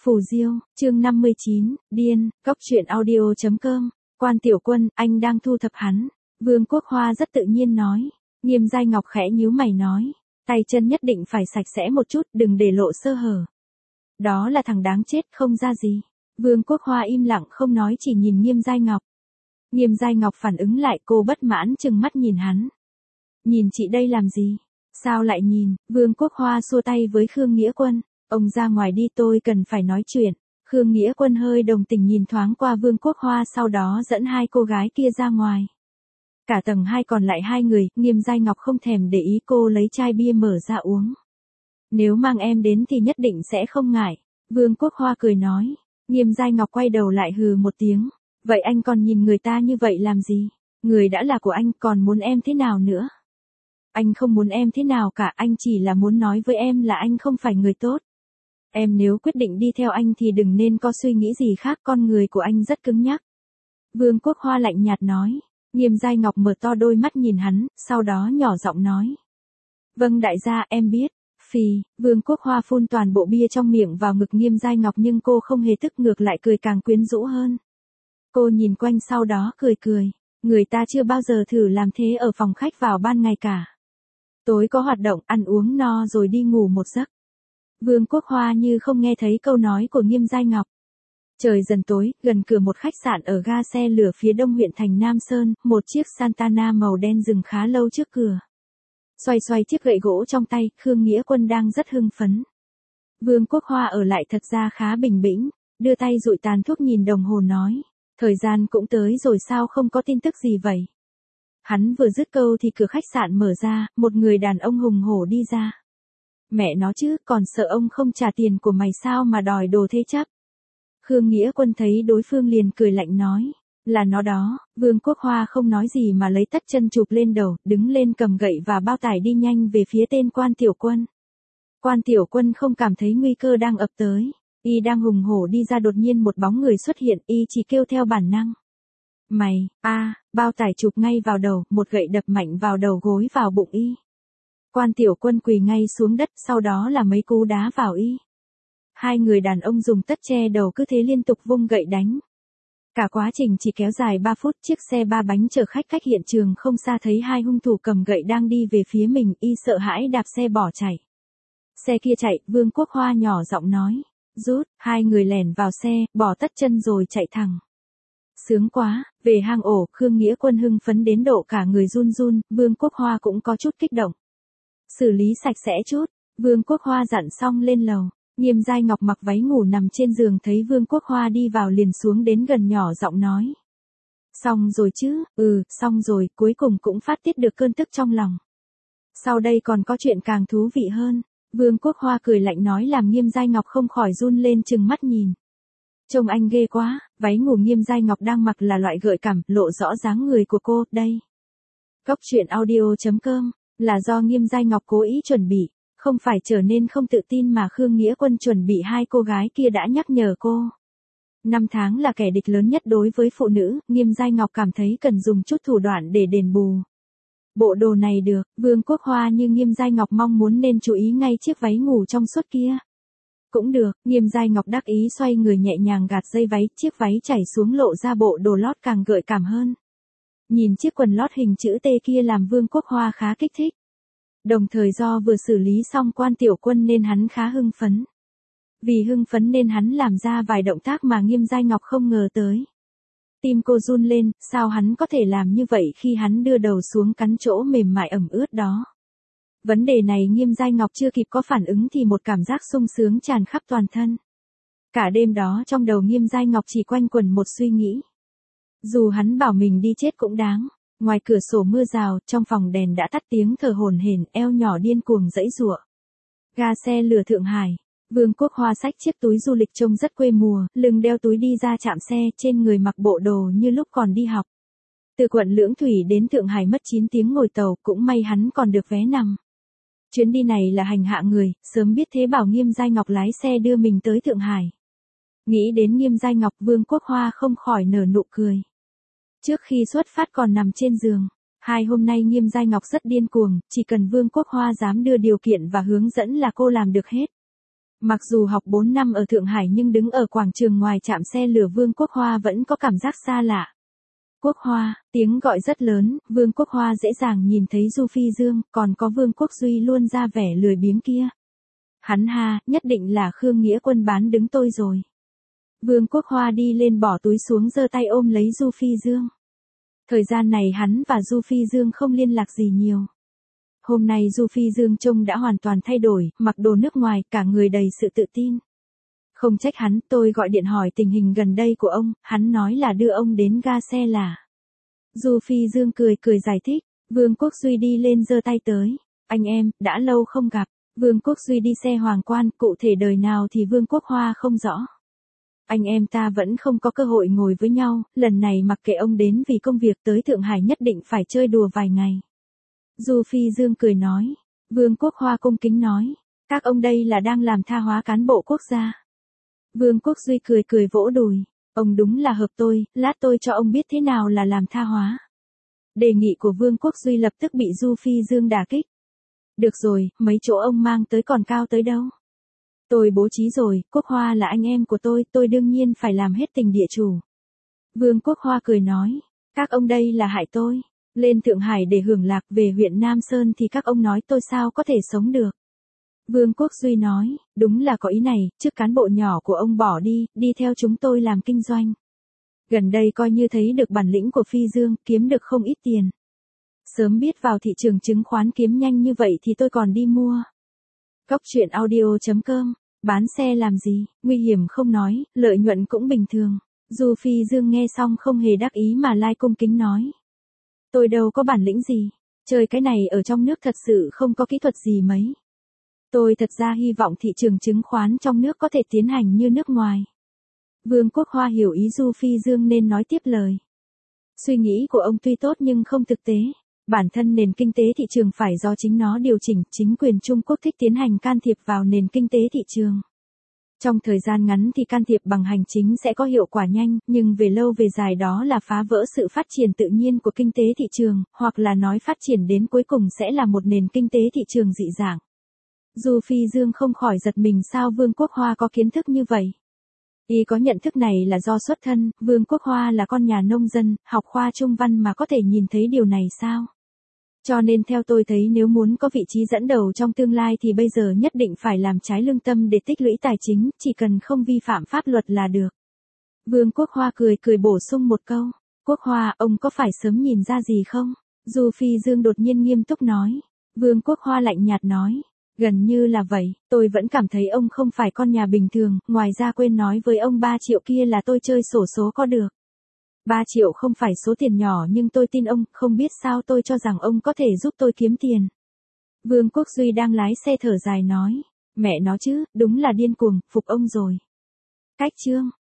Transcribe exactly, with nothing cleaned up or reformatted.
Phù Diêu, chương năm mươi chín, điên, cóc truyện audio.com, Quan Tiểu Quân, anh đang thu thập hắn. Vương Quốc Hoa rất tự nhiên nói. Nghiêm Giai Ngọc khẽ nhíu mày nói. Tay chân nhất định phải sạch sẽ một chút, đừng để lộ sơ hở. Đó là thằng đáng chết, không ra gì. Vương Quốc Hoa im lặng không nói, chỉ nhìn Nghiêm Giai Ngọc. Nghiêm Giai Ngọc phản ứng lại, cô bất mãn trừng mắt nhìn hắn. Nhìn chị đây làm gì? Sao lại nhìn? Vương Quốc Hoa xua tay với Khương Nghĩa Quân. Ông ra ngoài đi, tôi cần phải nói chuyện. Khương Nghĩa Quân hơi đồng tình nhìn thoáng qua Vương Quốc Hoa, sau đó dẫn hai cô gái kia ra ngoài. Cả tầng hai còn lại hai người, Nghiêm Giai Ngọc không thèm để ý, cô lấy chai bia mở ra uống. Nếu mang em đến thì nhất định sẽ không ngại. Vương Quốc Hoa cười nói. Nghiêm Giai Ngọc quay đầu lại hừ một tiếng. Vậy anh còn nhìn người ta như vậy làm gì? Người đã là của anh, còn muốn em thế nào nữa? Anh không muốn em thế nào cả, anh chỉ là muốn nói với em là anh không phải người tốt. Em nếu quyết định đi theo anh thì đừng nên có suy nghĩ gì khác, con người của anh rất cứng nhắc. Vương Quốc Hoa lạnh nhạt nói. Nghiêm Giai Ngọc mở to đôi mắt nhìn hắn, sau đó nhỏ giọng nói. Vâng đại gia, em biết. Phì, Vương Quốc Hoa phun toàn bộ bia trong miệng vào ngực Nghiêm Giai Ngọc, nhưng cô không hề tức, ngược lại cười càng quyến rũ hơn. Cô nhìn quanh sau đó cười cười. Người ta chưa bao giờ thử làm thế ở phòng khách vào ban ngày cả. Tối có hoạt động, ăn uống no rồi đi ngủ một giấc. Vương Quốc Hoa như không nghe thấy câu nói của Nghiêm Giai Ngọc. Trời dần tối, gần cửa một khách sạn ở ga xe lửa phía đông huyện thành Nam Sơn, một chiếc Santana màu đen dừng khá lâu trước cửa. Xoay xoay chiếc gậy gỗ trong tay, Khương Nghĩa Quân đang rất hưng phấn. Vương Quốc Hoa ở lại thật ra khá bình tĩnh, đưa tay dụi tàn thuốc nhìn đồng hồ nói. Thời gian cũng tới rồi, sao không có tin tức gì vậy? Hắn vừa dứt câu thì cửa khách sạn mở ra, một người đàn ông hùng hổ đi ra. Mẹ nó chứ, còn sợ ông không trả tiền của mày sao mà đòi đồ thế chấp? Khương Nghĩa Quân thấy đối phương liền cười lạnh nói. Là nó đó. Vương Quốc Hoa không nói gì mà lấy tất chân chụp lên đầu, đứng lên cầm gậy và bao tải đi nhanh về phía tên Quan Tiểu Quân. Quan Tiểu Quân không cảm thấy nguy cơ đang ập tới. Y đang hùng hổ đi ra, đột nhiên một bóng người xuất hiện, y chỉ kêu theo bản năng. Mày, a, à, bao tải chụp ngay vào đầu, một gậy đập mạnh vào đầu, gối vào bụng y. Quan Tiểu Quân quỳ ngay xuống đất, sau đó là mấy cú đá vào y. Hai người đàn ông dùng tất che đầu, cứ thế liên tục vung gậy đánh. Cả quá trình chỉ kéo dài ba phút, chiếc xe ba bánh chở khách cách hiện trường không xa thấy hai hung thủ cầm gậy đang đi về phía mình, y sợ hãi đạp xe bỏ chạy. Xe kia chạy, Vương Quốc Hoa nhỏ giọng nói. Rút, hai người lẻn vào xe, bỏ tất chân rồi chạy thẳng. Sướng quá, về hang ổ, Khương Nghĩa Quân hưng phấn đến độ cả người run run, Vương Quốc Hoa cũng có chút kích động. Xử lý sạch sẽ chút, Vương Quốc Hoa dặn xong lên lầu. Nghiêm Giai Ngọc mặc váy ngủ nằm trên giường, thấy Vương Quốc Hoa đi vào liền xuống đến gần nhỏ giọng nói. Xong rồi chứ, ừ, xong rồi, cuối cùng cũng phát tiết được cơn tức trong lòng. Sau đây còn có chuyện càng thú vị hơn. Vương Quốc Hoa cười lạnh nói, làm Nghiêm Giai Ngọc không khỏi run lên trừng mắt nhìn. Trông anh ghê quá, váy ngủ Nghiêm Giai Ngọc đang mặc là loại gợi cảm, lộ rõ dáng người của cô, đây. Cóc truyện audio.com, là do Nghiêm Giai Ngọc cố ý chuẩn bị, không phải trở nên không tự tin mà Khương Nghĩa Quân chuẩn bị hai cô gái kia đã nhắc nhở cô. Năm tháng là kẻ địch lớn nhất đối với phụ nữ, Nghiêm Giai Ngọc cảm thấy cần dùng chút thủ đoạn để đền bù. Bộ đồ này được, Vương Quốc Hoa như Nghiêm Giai Ngọc mong muốn nên chú ý ngay chiếc váy ngủ trong suốt kia. Cũng được, Nghiêm Giai Ngọc đắc ý xoay người nhẹ nhàng gạt dây váy, chiếc váy chảy xuống lộ ra bộ đồ lót càng gợi cảm hơn. Nhìn chiếc quần lót hình chữ T kia làm Vương Quốc Hoa khá kích thích. Đồng thời do vừa xử lý xong Quan Tiểu Quân nên hắn khá hưng phấn. Vì hưng phấn nên hắn làm ra vài động tác mà Nghiêm Giai Ngọc không ngờ tới. Tim cô run lên, sao hắn có thể làm như vậy khi hắn đưa đầu xuống cắn chỗ mềm mại ẩm ướt đó. Vấn đề này Nghiêm Giai Ngọc chưa kịp có phản ứng thì một cảm giác sung sướng tràn khắp toàn thân. Cả đêm đó trong đầu Nghiêm Giai Ngọc chỉ quanh quẩn một suy nghĩ. Dù hắn bảo mình đi chết cũng đáng. Ngoài cửa sổ mưa rào, trong phòng đèn đã tắt, tiếng thở hổn hển, eo nhỏ điên cuồng giãy giụa. Ga xe lửa Thượng Hải. Vương Quốc Hoa xách chiếc túi du lịch trông rất quê mùa, lưng đeo túi đi ra trạm xe, trên người mặc bộ đồ như lúc còn đi học. Từ quận Lưỡng Thủy đến Thượng Hải mất chín tiếng ngồi tàu, cũng may hắn còn được vé nằm. Chuyến đi này là hành hạ người, sớm biết thế bảo Nghiêm Giai Ngọc lái xe đưa mình tới Thượng Hải. Nghĩ đến Nghiêm Giai Ngọc, Vương Quốc Hoa không khỏi nở nụ cười. Trước khi xuất phát còn nằm trên giường. Hai hôm nay Nghiêm Giai Ngọc rất điên cuồng, chỉ cần Vương Quốc Hoa dám đưa điều kiện và hướng dẫn là cô làm được hết. Mặc dù học bốn năm ở Thượng Hải nhưng đứng ở quảng trường ngoài trạm xe lửa Vương Quốc Hoa vẫn có cảm giác xa lạ. Quốc Hoa, tiếng gọi rất lớn, Vương Quốc Hoa dễ dàng nhìn thấy Du Phi Dương, còn có Vương Quốc Duy luôn ra vẻ lười biếng kia. Hắn ha, nhất định là Khương Nghĩa Quân bán đứng tôi rồi. Vương Quốc Hoa đi lên bỏ túi xuống giơ tay ôm lấy Du Phi Dương. Thời gian này hắn và Du Phi Dương không liên lạc gì nhiều. Hôm nay Du Phi Dương trông đã hoàn toàn thay đổi, mặc đồ nước ngoài, cả người đầy sự tự tin. Không trách hắn, tôi gọi điện hỏi tình hình gần đây của ông, hắn nói là đưa ông đến ga xe là. Du Phi Dương cười cười giải thích, Vương Quốc Duy đi lên giơ tay tới. Anh em, đã lâu không gặp. Vương Quốc Duy đi xe hoàng quan, cụ thể đời nào thì Vương Quốc Hoa không rõ. Anh em ta vẫn không có cơ hội ngồi với nhau, lần này mặc kệ ông đến vì công việc tới Thượng Hải nhất định phải chơi đùa vài ngày. Du Phi Dương cười nói, Vương Quốc Hoa cung kính nói, các ông đây là đang làm tha hóa cán bộ quốc gia. Vương Quốc Duy cười cười vỗ đùi, ông đúng là hợp tôi, lát tôi cho ông biết thế nào là làm tha hóa. Đề nghị của Vương Quốc Duy lập tức bị Du Phi Dương đả kích. Được rồi, mấy chỗ ông mang tới còn cao tới đâu. Tôi bố trí rồi, Quốc Hoa là anh em của tôi, tôi đương nhiên phải làm hết tình địa chủ. Vương Quốc Hoa cười nói, các ông đây là hại tôi. Lên Thượng Hải để hưởng lạc, về huyện Nam Sơn thì các ông nói tôi sao có thể sống được. Vương Quốc Duy nói, đúng là có ý này, trước cán bộ nhỏ của ông bỏ đi, đi theo chúng tôi làm kinh doanh. Gần đây coi như thấy được bản lĩnh của Phi Dương, kiếm được không ít tiền. Sớm biết vào thị trường chứng khoán kiếm nhanh như vậy thì tôi còn đi mua. Cốc truyện audio chấm com, bán xe làm gì, nguy hiểm không nói, lợi nhuận cũng bình thường. Du Phi Dương nghe xong không hề đắc ý mà lai cung kính nói. Tôi đâu có bản lĩnh gì, chơi cái này ở trong nước thật sự không có kỹ thuật gì mấy. Tôi thật ra hy vọng thị trường chứng khoán trong nước có thể tiến hành như nước ngoài. Vương Quốc Hoa hiểu ý Du Phi Dương nên nói tiếp lời. Suy nghĩ của ông tuy tốt nhưng không thực tế. Bản thân nền kinh tế thị trường phải do chính nó điều chỉnh, chính quyền Trung Quốc thích tiến hành can thiệp vào nền kinh tế thị trường. Trong thời gian ngắn thì can thiệp bằng hành chính sẽ có hiệu quả nhanh, nhưng về lâu về dài đó là phá vỡ sự phát triển tự nhiên của kinh tế thị trường, hoặc là nói phát triển đến cuối cùng sẽ là một nền kinh tế thị trường dị dạng. Du Phi Dương không khỏi giật mình sao Vương Quốc Hoa có kiến thức như vậy. Y có nhận thức này là do xuất thân, Vương Quốc Hoa là con nhà nông dân, học khoa trung văn mà có thể nhìn thấy điều này sao? Cho nên theo tôi thấy nếu muốn có vị trí dẫn đầu trong tương lai thì bây giờ nhất định phải làm trái lương tâm để tích lũy tài chính, chỉ cần không vi phạm pháp luật là được. Vương Quốc Hoa cười cười bổ sung một câu. Quốc Hoa, ông có phải sớm nhìn ra gì không? Du Phi Dương đột nhiên nghiêm túc nói. Vương Quốc Hoa lạnh nhạt nói. Gần như là vậy, tôi vẫn cảm thấy ông không phải con nhà bình thường, ngoài ra quên nói với ông ba triệu kia là tôi chơi xổ số có được. ba triệu không phải số tiền nhỏ nhưng tôi tin ông, không biết sao tôi cho rằng ông có thể giúp tôi kiếm tiền. Vương Quốc Duy đang lái xe thở dài nói, mẹ nó chứ, đúng là điên cuồng, phục ông rồi. Cách chương